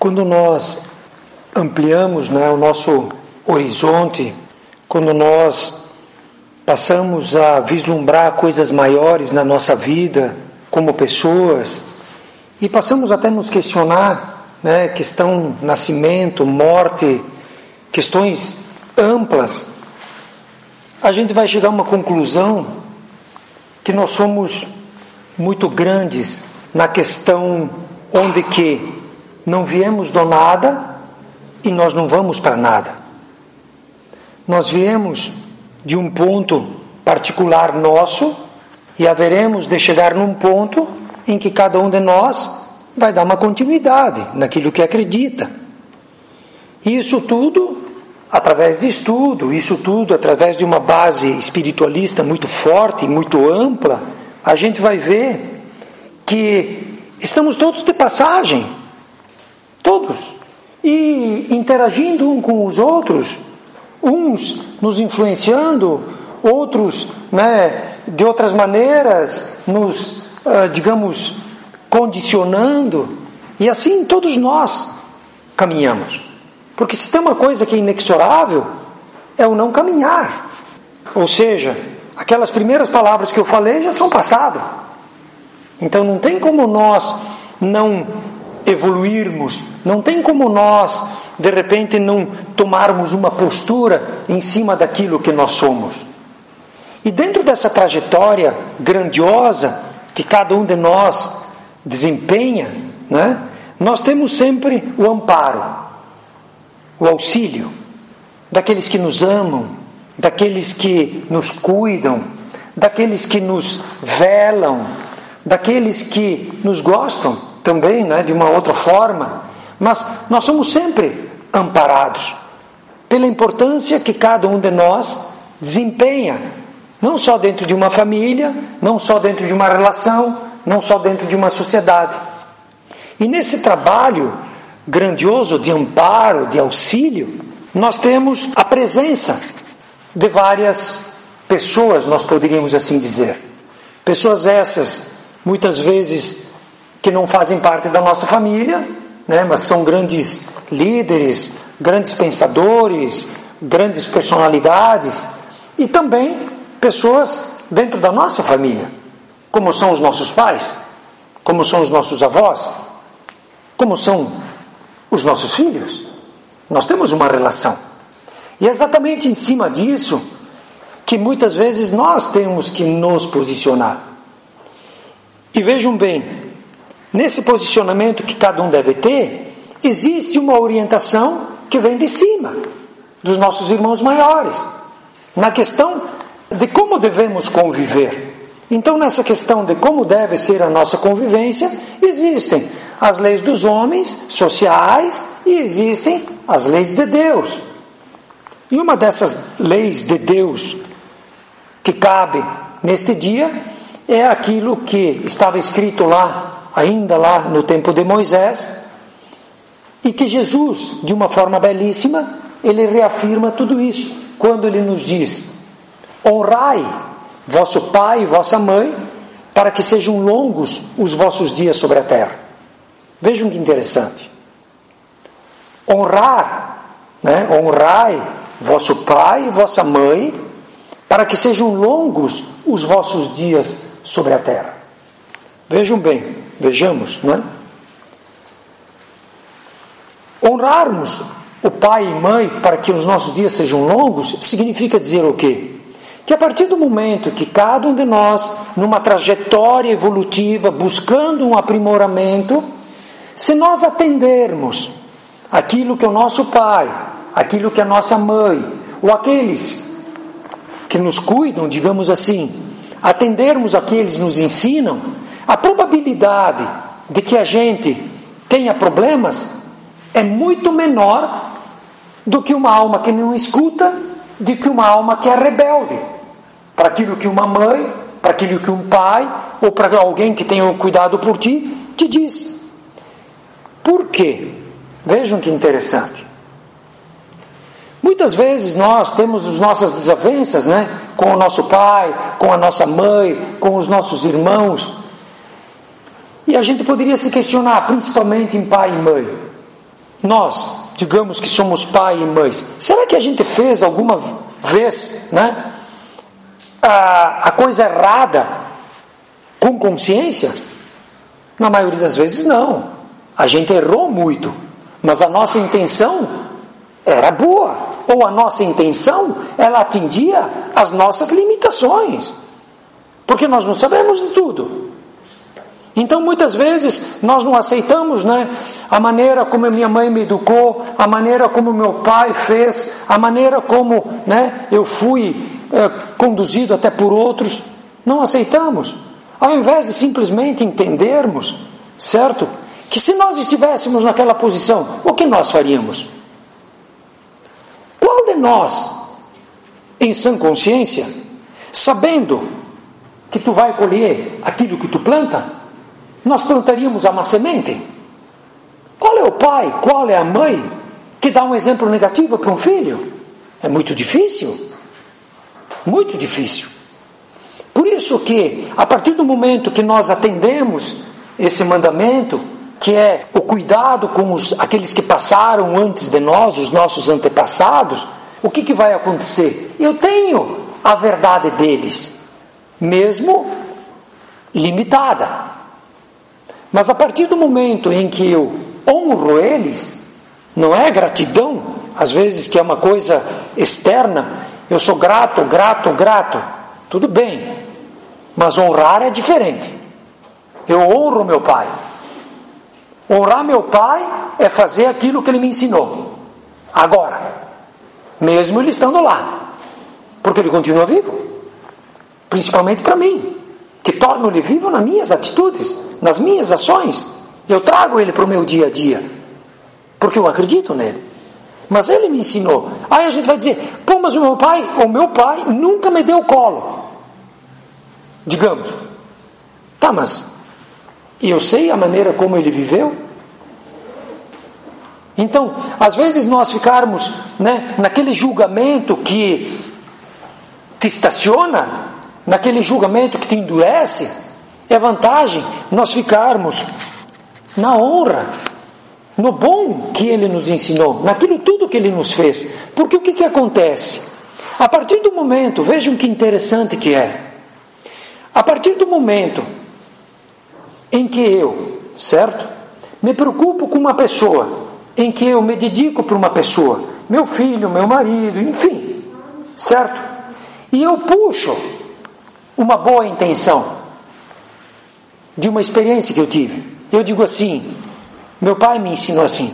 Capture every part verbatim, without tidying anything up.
Quando nós ampliamos, né, o nosso horizonte, quando nós passamos a vislumbrar coisas maiores na nossa vida como pessoas e passamos até a nos questionar, né, questão nascimento, morte, questões amplas, a gente vai chegar a uma conclusão que nós somos muito grandes na questão onde que não viemos do nada e nós não vamos para nada. Nós viemos de um ponto particular nosso e haveremos de chegar num ponto em que cada um de nós vai dar uma continuidade naquilo que acredita. E isso tudo através de estudo, isso tudo através de uma base espiritualista muito forte, muito ampla, a gente vai ver que estamos todos de passagem, todos, e interagindo um com os outros, uns nos influenciando, outros, né, de outras maneiras, nos, uh, digamos, condicionando, e assim todos nós caminhamos. Porque se tem uma coisa que é inexorável, é o não caminhar. Ou seja, aquelas primeiras palavras que eu falei já são passado. Então não tem como nós não evoluirmos, não tem como nós, de repente, não tomarmos uma postura em cima daquilo que nós somos. E dentro dessa trajetória grandiosa que cada um de nós desempenha, né, nós temos sempre o amparo, o auxílio daqueles que nos amam, daqueles que nos cuidam, daqueles que nos velam, daqueles que nos gostam também, né, de uma outra forma, mas nós somos sempre amparados pela importância que cada um de nós desempenha, não só dentro de uma família, não só dentro de uma relação, não só dentro de uma sociedade. E nesse trabalho grandioso de amparo, de auxílio, nós temos a presença de várias pessoas, nós poderíamos assim dizer. Pessoas essas, muitas vezes, que não fazem parte da nossa família, né, mas são grandes líderes, grandes pensadores, grandes personalidades, e também pessoas dentro da nossa família, como são os nossos pais, como são os nossos avós, como são os nossos filhos. Nós temos uma relação. E é exatamente em cima disso que muitas vezes nós temos que nos posicionar. E vejam bem, nesse posicionamento que cada um deve ter, existe uma orientação que vem de cima, dos nossos irmãos maiores, na questão de como devemos conviver. Então, nessa questão de como deve ser a nossa convivência, existem as leis dos homens, sociais, e existem as leis de Deus. E uma dessas leis de Deus que cabe neste dia é aquilo que estava escrito lá, ainda lá no tempo de Moisés, e que Jesus, de uma forma belíssima, ele reafirma tudo isso, quando ele nos diz: honrai vosso pai e vossa mãe, para que sejam longos os vossos dias sobre a terra. Vejam que interessante. Honrar, né? Honrai vosso pai e vossa mãe, para que sejam longos os vossos dias sobre a terra. Vejam bem, vejamos, né? Honrarmos o pai e mãe para que os nossos dias sejam longos, significa dizer o quê? Que a partir do momento que cada um de nós, numa trajetória evolutiva, buscando um aprimoramento, se nós atendermos aquilo que o nosso pai, aquilo que a nossa mãe, ou aqueles que nos cuidam, digamos assim, atendermos a que eles nos ensinam, a probabilidade de que a gente tenha problemas é muito menor do que uma alma que não escuta, do que uma alma que é rebelde para aquilo que uma mãe, para aquilo que um pai, ou para alguém que tenha um cuidado por ti, te diz. Por quê? Vejam que interessante. Muitas vezes nós temos as nossas desavenças, né, com o nosso pai, com a nossa mãe, com os nossos irmãos. E a gente poderia se questionar, principalmente em pai e mãe. nós, digamos que somos pai e mães, será que a gente fez alguma vez, né, a, a coisa errada com consciência? Na maioria das vezes não. A gente errou muito, mas a nossa intenção era boa, ou a nossa intenção, ela atendia as nossas limitações, porque nós não sabemos de tudo. Então muitas vezes nós não aceitamos, né, a maneira como a minha mãe me educou, a maneira como meu pai fez, a maneira como, né, eu fui é, conduzido até por outros. Não aceitamos, ao invés de simplesmente entendermos, certo, que se nós estivéssemos naquela posição, o que nós faríamos? Qual de nós, em sã consciência, sabendo que tu vai colher aquilo que tu planta, nós plantaríamos uma semente? Qual é o pai, qual é a mãe que dá um exemplo negativo para um filho? É muito difícil, muito difícil. Por isso que, a partir do momento que nós atendemos esse mandamento, que é o cuidado com os, aqueles que passaram antes de nós, os nossos antepassados, o que, que vai acontecer? Eu tenho a verdade deles, mesmo limitada. Mas a partir do momento em que eu honro eles, não é gratidão, às vezes que é uma coisa externa, eu sou grato, grato, grato, tudo bem, mas honrar é diferente. Eu honro meu pai. Honrar meu pai é fazer aquilo que ele me ensinou. Agora, mesmo ele estando lá, porque ele continua vivo, principalmente para mim, que torno ele vivo nas minhas atitudes, nas minhas ações. Eu trago ele para o meu dia a dia, porque eu acredito nele. Mas ele me ensinou. Aí a gente vai dizer, pô, mas o meu pai, o meu pai nunca me deu colo. Digamos, tá, mas eu sei a maneira como ele viveu? Então, às vezes nós ficarmos, né, naquele julgamento que te estaciona, naquele julgamento que te endurece, é vantagem nós ficarmos na honra, no bom que ele nos ensinou, naquilo tudo que ele nos fez. Porque o que, que acontece? A partir do momento, vejam que interessante que é, a partir do momento em que eu, certo, me preocupo com uma pessoa, em que eu me dedico para uma pessoa, meu filho, meu marido, enfim, certo? E eu puxo uma boa intenção de uma experiência que eu tive. Eu digo assim, meu pai me ensinou assim,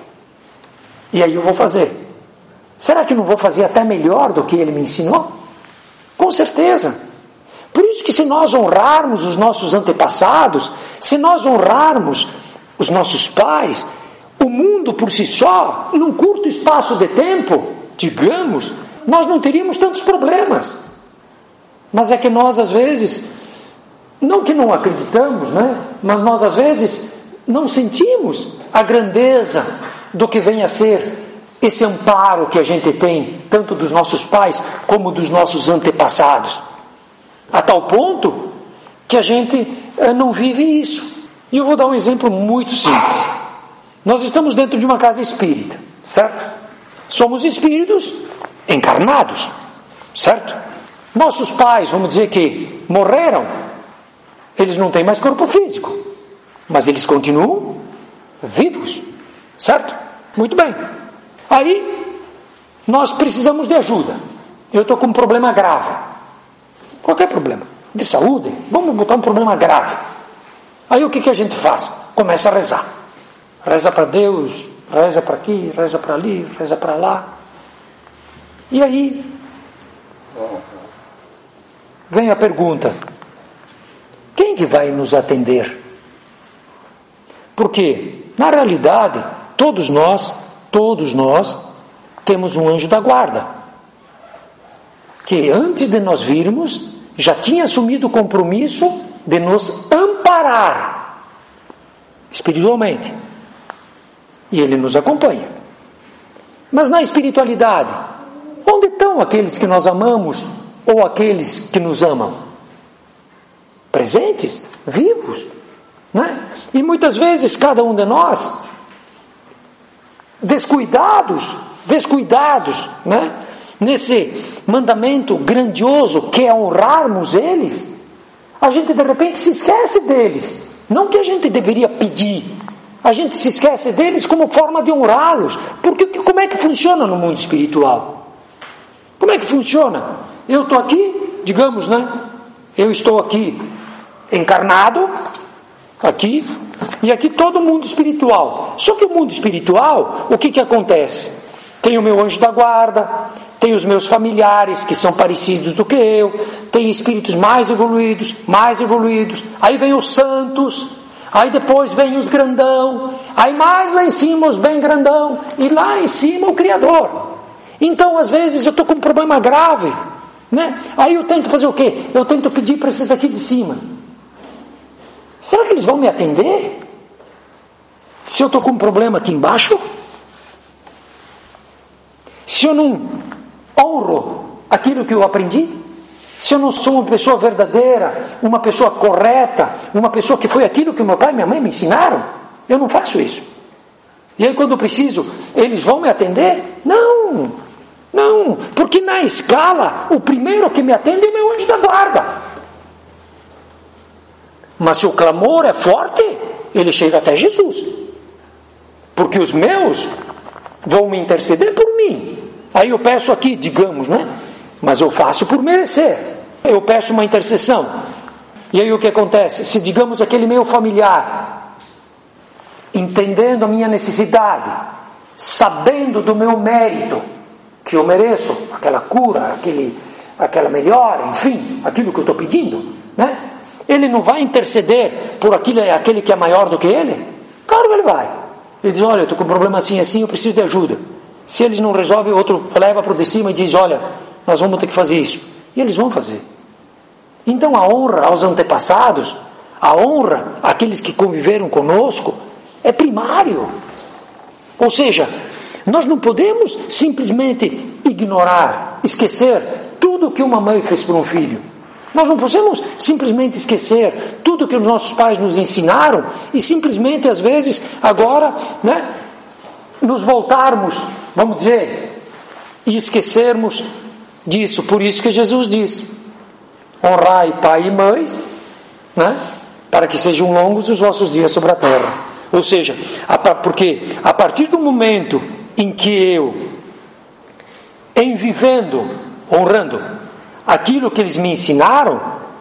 e aí eu vou fazer. Será que não vou fazer até melhor do que ele me ensinou? Com certeza. Por isso que se nós honrarmos os nossos antepassados, se nós honrarmos os nossos pais, o mundo por si só, num curto espaço de tempo, digamos, nós não teríamos tantos problemas. Mas é que nós às vezes, não que não acreditamos, né? Mas nós às vezes não sentimos a grandeza do que vem a ser esse amparo que a gente tem, tanto dos nossos pais como dos nossos antepassados. A tal ponto que a gente eh, não vive isso. E eu vou dar um exemplo muito simples. Nós estamos dentro de uma casa espírita, certo? Somos espíritos encarnados, certo? Nossos pais, vamos dizer que morreram, eles não têm mais corpo físico, mas eles continuam vivos, certo? Muito bem. Aí, nós precisamos de ajuda. Eu estou com um problema grave. Qualquer problema. De saúde, vamos botar um problema grave. Aí o que, que a gente faz? Começa a rezar. Reza para Deus, reza para aqui, reza para ali, reza para lá. E aí, vem a pergunta, quem que vai nos atender? Porque, na realidade, todos nós, todos nós, temos um anjo da guarda, que antes de nós virmos, já tinha assumido o compromisso de nos amparar espiritualmente. E ele nos acompanha. Mas na espiritualidade, onde estão aqueles que nós amamos ou aqueles que nos amam? Presentes, vivos, né? E muitas vezes cada um de nós descuidados, descuidados, né? Nesse mandamento grandioso que é honrarmos eles, a gente de repente se esquece deles. Não que a gente deveria pedir, a gente se esquece deles como forma de honrá-los. Porque como é que funciona no mundo espiritual? Como é que funciona? Eu estou aqui, digamos, né? Eu estou aqui encarnado, aqui, e aqui todo o mundo espiritual. Só que o mundo espiritual, o que que acontece? Tem o meu anjo da guarda, tem os meus familiares que são parecidos do que eu, tem espíritos mais evoluídos, mais evoluídos, aí vem os santos, aí depois vem os grandão, aí mais lá em cima os bem grandão, e lá em cima o Criador. Então às vezes eu estou com um problema grave, né? Aí eu tento fazer o quê? Eu tento pedir para esses aqui de cima. Será que eles vão me atender? Se eu estou com um problema aqui embaixo? Se eu não honro aquilo que eu aprendi? Se eu não sou uma pessoa verdadeira, uma pessoa correta, uma pessoa que foi aquilo que meu pai e minha mãe me ensinaram, eu não faço isso. E aí quando eu preciso, eles vão me atender? Não, não, porque na escala, o primeiro que me atende é o meu anjo da guarda. Mas se o clamor é forte, ele chega até Jesus. Porque os meus vão me interceder por mim. Aí eu peço aqui, digamos, né? Mas eu faço por merecer. Eu peço uma intercessão. E aí o que acontece? Se, digamos, aquele meu familiar, entendendo a minha necessidade, sabendo do meu mérito, que eu mereço aquela cura, aquele, aquela melhora, enfim, aquilo que eu estou pedindo, né? Ele não vai interceder por aquele, aquele que é maior do que ele? Claro que ele vai. Ele diz, olha, eu estou com um problema assim, assim, eu preciso de ajuda. Se eles não resolvem, outro leva para o de cima e diz, olha, nós vamos ter que fazer isso. E eles vão fazer. Então a honra aos antepassados, a honra àqueles que conviveram conosco, é primário. Ou seja, nós não podemos simplesmente ignorar, esquecer tudo que uma mãe fez por um filho. Nós não podemos simplesmente esquecer tudo que os nossos pais nos ensinaram e simplesmente, às vezes, agora, né, nos voltarmos, vamos dizer, e esquecermos disso. Por isso que Jesus diz, honrai pai e mães, né, para que sejam longos os vossos dias sobre a terra. Ou seja, porque a partir do momento em que eu, em vivendo, honrando aquilo que eles me ensinaram,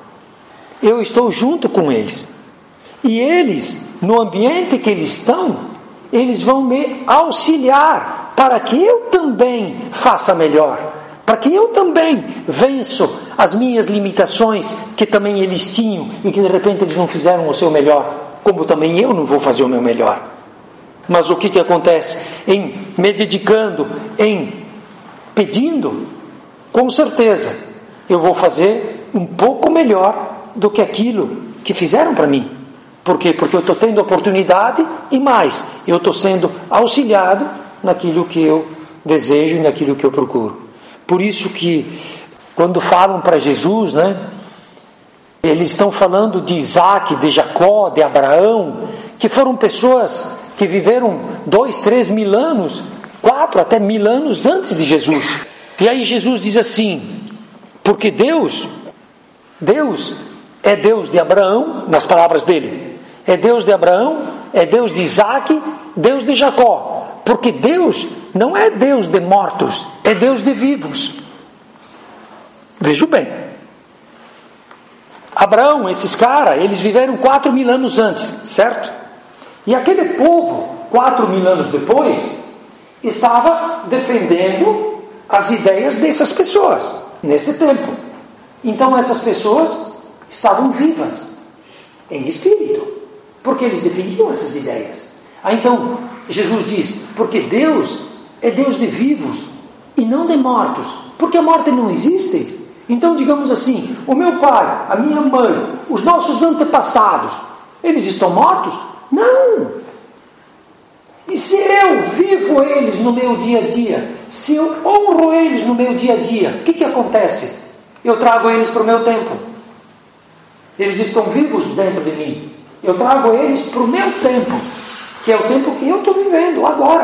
eu estou junto com eles. E eles, no ambiente que eles estão, eles vão me auxiliar para que eu também faça melhor, para que eu também vença as minhas limitações que também eles tinham e que de repente eles não fizeram o seu melhor, como também eu não vou fazer o meu melhor. Mas o que que acontece? Em me dedicando, em pedindo, com certeza eu vou fazer um pouco melhor do que aquilo que fizeram para mim. Por quê? Porque eu estou tendo oportunidade e mais, eu estou sendo auxiliado naquilo que eu desejo e naquilo que eu procuro. Por isso que quando falam para Jesus, né, eles estão falando de Isaac, de Jacó, de Abraão, que foram pessoas que viveram dois, três mil anos, quatro até mil anos antes de Jesus. E aí Jesus diz assim, porque Deus, Deus é Deus de Abraão, nas palavras dele, é Deus de Abraão, é Deus de Isaac, Deus de Jacó, porque Deus não é Deus de mortos, é Deus de vivos. Veja bem, Abraão, esses caras, eles viveram quatro mil anos antes, certo? E aquele povo, quatro mil anos depois, estava defendendo as ideias dessas pessoas, nesse tempo. Então essas pessoas estavam vivas, em espírito, porque eles defendiam essas ideias. Ah, então, Jesus diz, porque Deus é Deus de vivos e não de mortos, porque a morte não existe. Então, digamos assim, o meu pai, a minha mãe, os nossos antepassados, eles estão mortos? Não! E se eu vivo eles no meu dia a dia, se eu honro eles no meu dia a dia, o que que acontece? Eu trago eles para o meu tempo. Eles estão vivos dentro de mim. Eu trago eles para o meu tempo, que é o tempo que eu estou vivendo agora.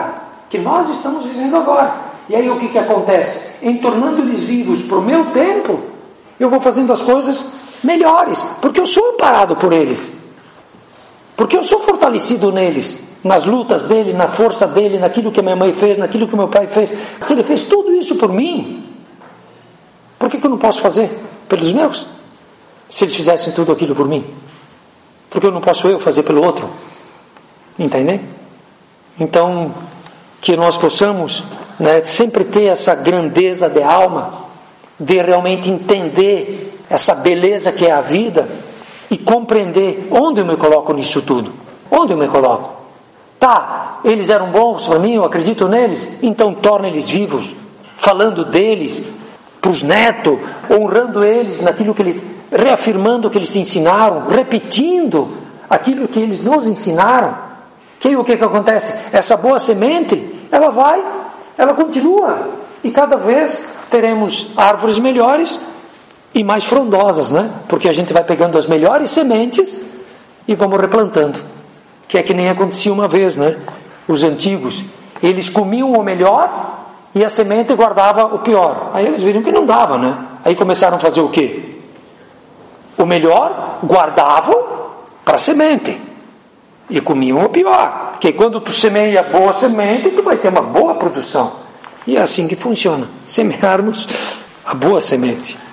que nós estamos vivendo agora. E aí o que, que acontece? Em tornando eles vivos para o meu tempo, eu vou fazendo as coisas melhores, porque eu sou amparado por eles, porque eu sou fortalecido neles, nas lutas dele, na força dele, naquilo que minha mãe fez, naquilo que meu pai fez. Se ele fez tudo isso por mim, por que, que eu não posso fazer pelos meus? Se eles fizessem tudo aquilo por mim, por que eu não posso eu fazer pelo outro? Entendem? Então, que nós possamos, né, sempre ter essa grandeza de alma, de realmente entender essa beleza que é a vida e compreender onde eu me coloco nisso tudo. Onde eu me coloco? Tá, eles eram bons para mim, eu acredito neles, então torna eles vivos, falando deles para os netos, honrando eles naquilo que eles, reafirmando o que eles te ensinaram, repetindo aquilo que eles nos ensinaram. Que o que que acontece? Essa boa semente, ela vai, ela continua, e cada vez teremos árvores melhores e mais frondosas, né? Porque a gente vai pegando as melhores sementes e vamos replantando. Que é que nem acontecia uma vez, né? Os antigos, eles comiam o melhor e a semente guardava o pior. Aí eles viram que não dava, né? Aí começaram a fazer o quê? O melhor guardavam para a semente e comiam o pior. Porque quando tu semeia boa semente, tu vai ter uma boa produção. E é assim que funciona. Semearmos a boa semente.